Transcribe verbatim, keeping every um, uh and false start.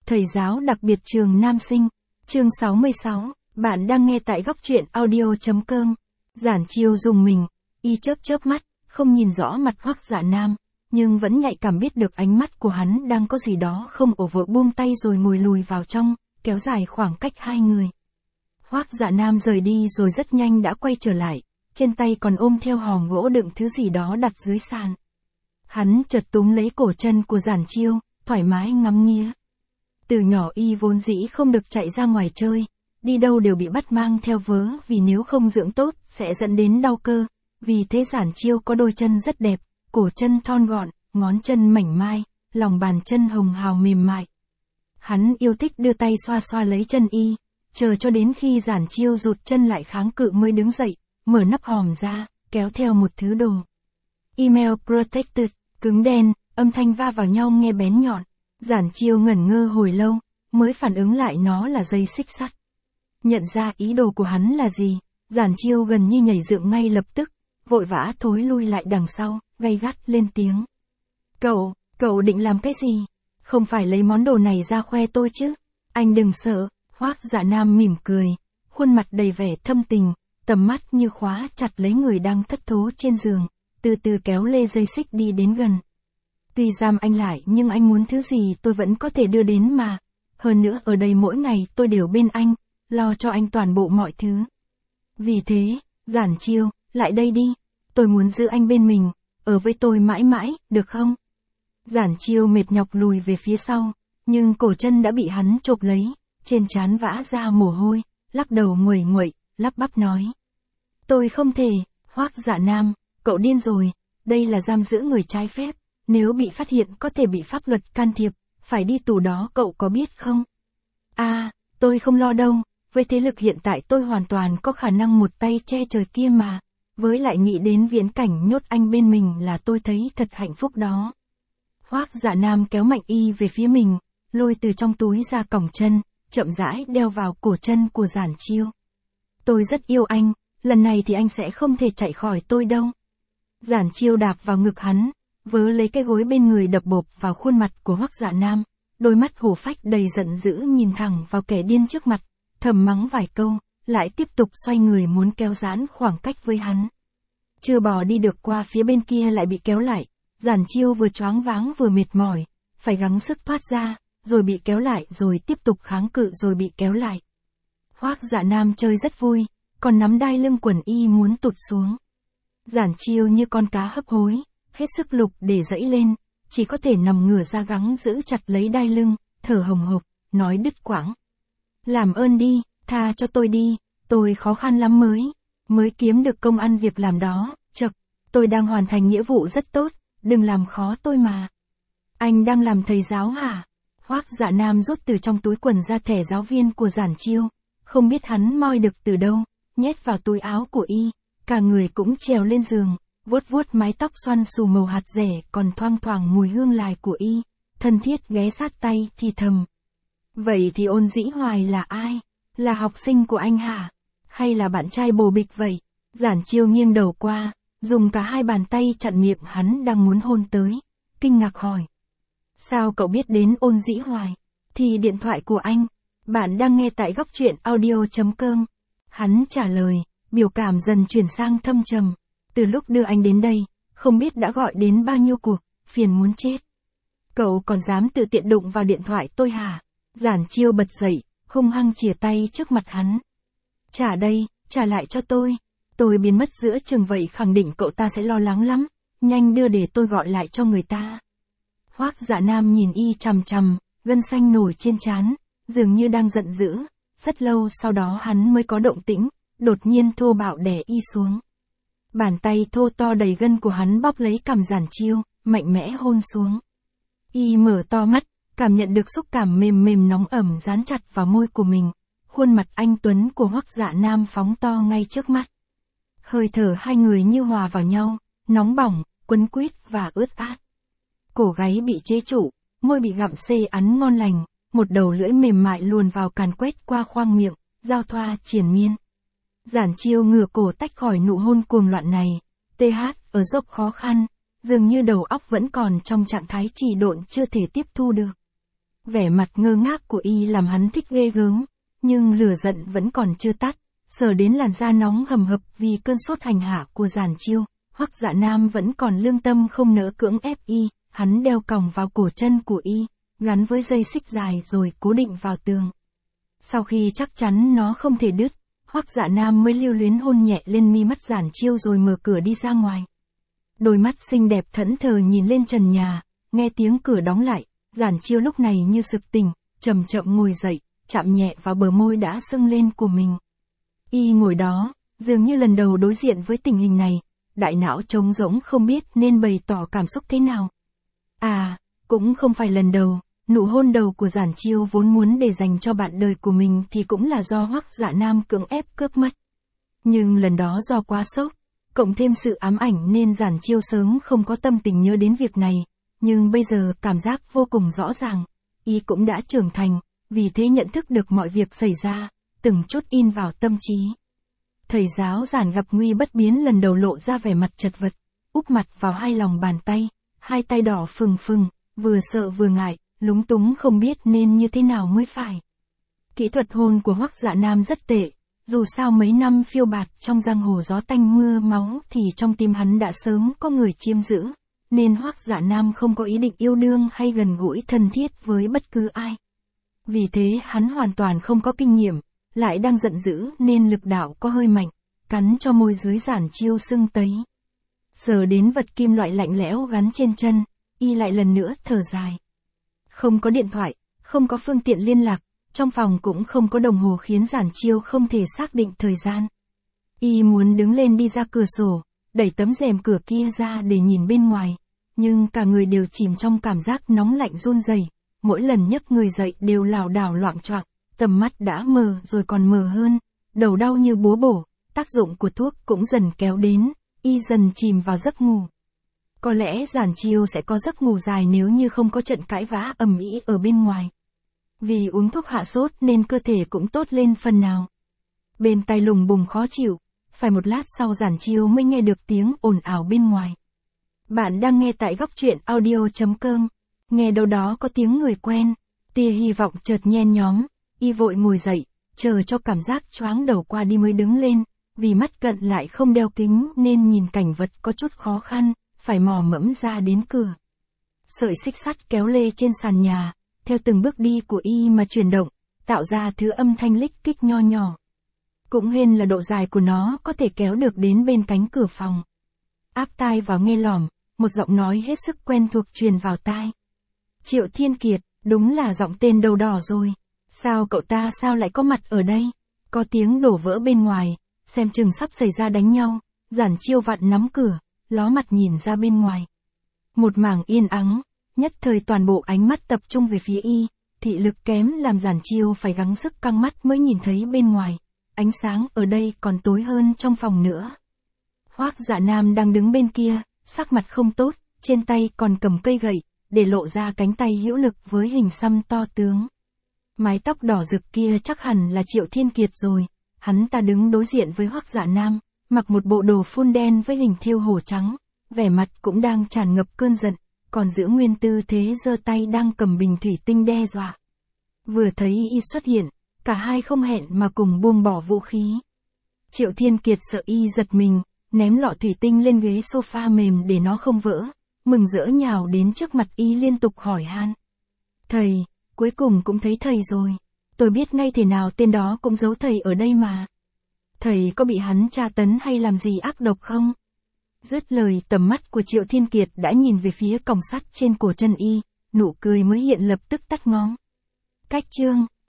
Thầy giáo đặc biệt trường Nam Sinh, chương sáu mươi sáu, bạn đang nghe tại góc truyện audio.com. Giản Chiêu dùng mình, y chớp chớp mắt, không nhìn rõ mặt Hoắc Dạ Nam, nhưng vẫn nhạy cảm biết được ánh mắt của hắn đang có gì đó không ổn, vội buông tay rồi ngồi lùi vào trong, kéo dài khoảng cách hai người. Hoắc Dạ Nam rời đi rồi rất nhanh đã quay trở lại, trên tay còn ôm theo hòm gỗ đựng thứ gì đó đặt dưới sàn. Hắn chợt túm lấy cổ chân của Giản Chiêu, thoải mái ngắm nghía. Từ nhỏ y vốn dĩ không được chạy ra ngoài chơi, đi đâu đều bị bắt mang theo vớ vì nếu không dưỡng tốt sẽ dẫn đến đau cơ, vì thế Giản Chiêu có đôi chân rất đẹp, cổ chân thon gọn, ngón chân mảnh mai, lòng bàn chân hồng hào mềm mại. Hắn yêu thích đưa tay xoa xoa lấy chân y, chờ cho đến khi Giản Chiêu rụt chân lại kháng cự mới đứng dậy, mở nắp hòm ra, kéo theo một thứ đồ. Email protected, cứng đen, âm thanh va vào nhau nghe bén nhọn. Giản Chiêu ngẩn ngơ hồi lâu, mới phản ứng lại nó là dây xích sắt. Nhận ra ý đồ của hắn là gì, Giản Chiêu gần như nhảy dựng ngay lập tức, vội vã thối lui lại đằng sau, gay gắt lên tiếng. Cậu, cậu định làm cái gì? Không phải lấy món đồ này ra khoe tôi chứ? Anh đừng sợ. Hoắc Dạ Nam mỉm cười, khuôn mặt đầy vẻ thâm tình, tầm mắt như khóa chặt lấy người đang thất thố trên giường, từ từ kéo lê dây xích đi đến gần. Tuy giam anh lại nhưng anh muốn thứ gì tôi vẫn có thể đưa đến mà. Hơn nữa ở đây mỗi ngày tôi đều bên anh, lo cho anh toàn bộ mọi thứ. Vì thế, Giản Chiêu, lại đây đi. Tôi muốn giữ anh bên mình, ở với tôi mãi mãi, được không? Giản Chiêu mệt nhọc lùi về phía sau, nhưng cổ chân đã bị hắn chộp lấy, trên trán vã ra mồ hôi, lắc đầu nguẩy nguẩy, lắp bắp nói. Tôi không thể, Hoắc Dạ Nam, cậu điên rồi, đây là giam giữ người trái phép. Nếu bị phát hiện có thể bị pháp luật can thiệp, phải đi tù đó cậu có biết không? À, tôi không lo đâu, với thế lực hiện tại tôi hoàn toàn có khả năng một tay che trời kia mà. Với lại nghĩ đến viễn cảnh nhốt anh bên mình là tôi thấy thật hạnh phúc đó. Hoắc Dạ Nam kéo mạnh y về phía mình, lôi từ trong túi ra còng chân, chậm rãi đeo vào cổ chân của Giản Chiêu. Tôi rất yêu anh, lần này thì anh sẽ không thể chạy khỏi tôi đâu. Giản Chiêu đạp vào ngực hắn, vớ lấy cái gối bên người đập bộp vào khuôn mặt của Hoắc Dạ Nam, đôi mắt hổ phách đầy giận dữ nhìn thẳng vào kẻ điên trước mặt, thầm mắng vài câu, lại tiếp tục xoay người muốn kéo giãn khoảng cách với hắn. Chưa bò đi được qua phía bên kia lại bị kéo lại, Giản Chiêu vừa choáng váng vừa mệt mỏi, phải gắng sức thoát ra, rồi bị kéo lại rồi tiếp tục kháng cự rồi bị kéo lại. Hoắc Dạ Nam chơi rất vui, còn nắm đai lưng quần y muốn tụt xuống. Giản Chiêu như con cá hấp hối, hết sức lục để dẫy lên, chỉ có thể nằm ngửa ra gắng giữ chặt lấy đai lưng, thở hồng hộc, nói đứt quãng. Làm ơn đi, tha cho tôi đi, tôi khó khăn lắm mới, mới kiếm được công ăn việc làm đó, chậc, tôi đang hoàn thành nghĩa vụ rất tốt, đừng làm khó tôi mà. Anh đang làm thầy giáo hả? Hoắc Dạ Nam rút từ trong túi quần ra thẻ giáo viên của Giản Chiêu, không biết hắn moi được từ đâu, nhét vào túi áo của y, cả người cũng trèo lên giường. Vuốt vuốt mái tóc xoăn xù màu hạt rẻ còn thoang thoảng mùi hương lài của y, thân thiết ghé sát tay thì thầm. Vậy thì Ôn Dĩ Hoài là ai? Là học sinh của anh hả? Hay là bạn trai bồ bịch vậy? Giản Chiêu nghiêng đầu qua, dùng cả hai bàn tay chặn miệng hắn đang muốn hôn tới, kinh ngạc hỏi. Sao cậu biết đến Ôn Dĩ Hoài? Thì điện thoại của anh, bạn đang nghe tại góc truyện audio.com. Hắn trả lời, biểu cảm dần chuyển sang thâm trầm. Từ lúc đưa anh đến đây, không biết đã gọi đến bao nhiêu cuộc, phiền muốn chết. Cậu còn dám tự tiện đụng vào điện thoại tôi hả? Giản Chiêu bật dậy, hung hăng chìa tay trước mặt hắn. Trả đây, trả lại cho tôi. Tôi biến mất giữa chừng vậy khẳng định cậu ta sẽ lo lắng lắm. Nhanh đưa để tôi gọi lại cho người ta. Hoắc Dạ Nam nhìn y chằm chằm, gân xanh nổi trên trán, dường như đang giận dữ. Rất lâu sau đó hắn mới có động tĩnh, đột nhiên thô bạo đè y xuống. Bàn tay thô to đầy gân của hắn bóp lấy cằm Giản Chiêu, mạnh mẽ hôn xuống. Y mở to mắt, cảm nhận được xúc cảm mềm mềm nóng ẩm dán chặt vào môi của mình. Khuôn mặt anh tuấn của Hoắc Dạ Nam phóng to ngay trước mắt. Hơi thở hai người như hòa vào nhau, nóng bỏng, quấn quýt và ướt át. Cổ gáy bị chế trụ, môi bị gặm xê ắn ngon lành, một đầu lưỡi mềm mại luồn vào càn quét qua khoang miệng, giao thoa triền miên. Giản Chiêu ngửa cổ tách khỏi nụ hôn cuồng loạn này, tê hát ở dốc khó khăn, dường như đầu óc vẫn còn trong trạng thái trì độn chưa thể tiếp thu được. Vẻ mặt ngơ ngác của y làm hắn thích ghê gớm, nhưng lửa giận vẫn còn chưa tắt, sờ đến làn da nóng hầm hập vì cơn sốt hành hạ của Giản Chiêu, Hoắc Dạ Nam vẫn còn lương tâm không nỡ cưỡng ép y, hắn đeo còng vào cổ chân của y, gắn với dây xích dài rồi cố định vào tường. Sau khi chắc chắn nó không thể đứt, Hoắc Dạ Nam mới lưu luyến hôn nhẹ lên mi mắt Giản Chiêu rồi mở cửa đi ra ngoài. Đôi mắt xinh đẹp thẫn thờ nhìn lên trần nhà, nghe tiếng cửa đóng lại, Giản Chiêu lúc này như sực tỉnh, chậm chậm ngồi dậy, chạm nhẹ vào bờ môi đã sưng lên của mình. Y ngồi đó, dường như lần đầu đối diện với tình hình này, đại não trống rỗng không biết nên bày tỏ cảm xúc thế nào. À, cũng không phải lần đầu, nụ hôn đầu của Giản Chiêu vốn muốn để dành cho bạn đời của mình thì cũng là do Hoắc Dạ Nam cưỡng ép cướp mất. Nhưng lần đó do quá sốc, cộng thêm sự ám ảnh nên Giản Chiêu sớm không có tâm tình nhớ đến việc này, nhưng bây giờ cảm giác vô cùng rõ ràng, y cũng đã trưởng thành, vì thế nhận thức được mọi việc xảy ra, từng chút in vào tâm trí. Thầy giáo Giản gặp nguy bất biến lần đầu lộ ra vẻ mặt chật vật, úp mặt vào hai lòng bàn tay, hai tay đỏ phừng phừng, vừa sợ vừa ngại, lúng túng không biết nên như thế nào mới phải. Kỹ thuật hôn của Hoắc Dạ Nam rất tệ, dù sao mấy năm phiêu bạt trong giang hồ gió tanh mưa máu thì trong tim hắn đã sớm có người chiêm giữ, nên Hoắc Dạ Nam không có ý định yêu đương hay gần gũi thân thiết với bất cứ ai. Vì thế hắn hoàn toàn không có kinh nghiệm, lại đang giận dữ nên lực đạo có hơi mạnh, cắn cho môi dưới Giản Chiêu sưng tấy. Sờ đến vật kim loại lạnh lẽo gắn trên chân, y lại lần nữa thở dài. Không có điện thoại, không có phương tiện liên lạc, trong phòng cũng không có đồng hồ khiến Giản Chiêu không thể xác định thời gian. Y muốn đứng lên đi ra cửa sổ, đẩy tấm rèm cửa kia ra để nhìn bên ngoài, nhưng cả người đều chìm trong cảm giác nóng lạnh run rẩy, mỗi lần nhấc người dậy đều lảo đảo loạng choạng, tầm mắt đã mờ rồi còn mờ hơn, đầu đau như búa bổ, tác dụng của thuốc cũng dần kéo đến, y dần chìm vào giấc ngủ. Có lẽ Giản Chiêu sẽ có giấc ngủ dài nếu như không có trận cãi vã ầm ĩ ở bên ngoài. Vì uống thuốc hạ sốt nên cơ thể cũng tốt lên phần nào. Bên tai lùng bùng khó chịu, phải một lát sau Giản Chiêu mới nghe được tiếng ồn ào bên ngoài. Bạn đang nghe tại góc truyện audio chấm com, nghe đâu đó có tiếng người quen, tia hy vọng chợt nhen nhóm, y vội ngồi dậy, chờ cho cảm giác choáng đầu qua đi mới đứng lên, vì mắt cận lại không đeo kính nên nhìn cảnh vật có chút khó khăn, phải mò mẫm ra đến cửa. Sợi xích sắt kéo lê trên sàn nhà, theo từng bước đi của y mà chuyển động, tạo ra thứ âm thanh lích kích nho nhỏ. Cũng hên là độ dài của nó có thể kéo được đến bên cánh cửa phòng. Áp tai vào nghe lỏm, một giọng nói hết sức quen thuộc truyền vào tai. Triệu Thiên Kiệt, đúng là giọng tên đầu đỏ rồi. Sao cậu ta sao lại có mặt ở đây? Có tiếng đổ vỡ bên ngoài, xem chừng sắp xảy ra đánh nhau. Giản Chiêu vặn nắm cửa, ló mặt nhìn ra bên ngoài. Một mảng yên ắng, nhất thời toàn bộ ánh mắt tập trung về phía y, thị lực kém làm Giản Chiêu phải gắng sức căng mắt mới nhìn thấy bên ngoài. Ánh sáng ở đây còn tối hơn trong phòng nữa. Hoắc Dạ Nam đang đứng bên kia, sắc mặt không tốt, trên tay còn cầm cây gậy, để lộ ra cánh tay hữu lực với hình xăm to tướng. Mái tóc đỏ rực kia chắc hẳn là Triệu Thiên Kiệt rồi, hắn ta đứng đối diện với Hoắc Dạ Nam, mặc một bộ đồ phun đen với hình thêu hổ trắng, vẻ mặt cũng đang tràn ngập cơn giận, còn giữ nguyên tư thế giơ tay đang cầm bình thủy tinh đe dọa. Vừa thấy y xuất hiện, cả hai không hẹn mà cùng buông bỏ vũ khí. Triệu Thiên Kiệt sợ y giật mình, ném lọ thủy tinh lên ghế sofa mềm để nó không vỡ, mừng rỡ nhào đến trước mặt y liên tục hỏi han. Thầy, cuối cùng cũng thấy thầy rồi. Tôi biết ngay thế nào tên đó cũng giấu thầy ở đây mà. Thầy có bị hắn tra tấn hay làm gì ác độc không? Dứt lời tầm mắt của Triệu Thiên Kiệt đã nhìn về phía còng sắt trên cổ chân y, nụ cười mới hiện lập tức tắt ngóm. Cách chương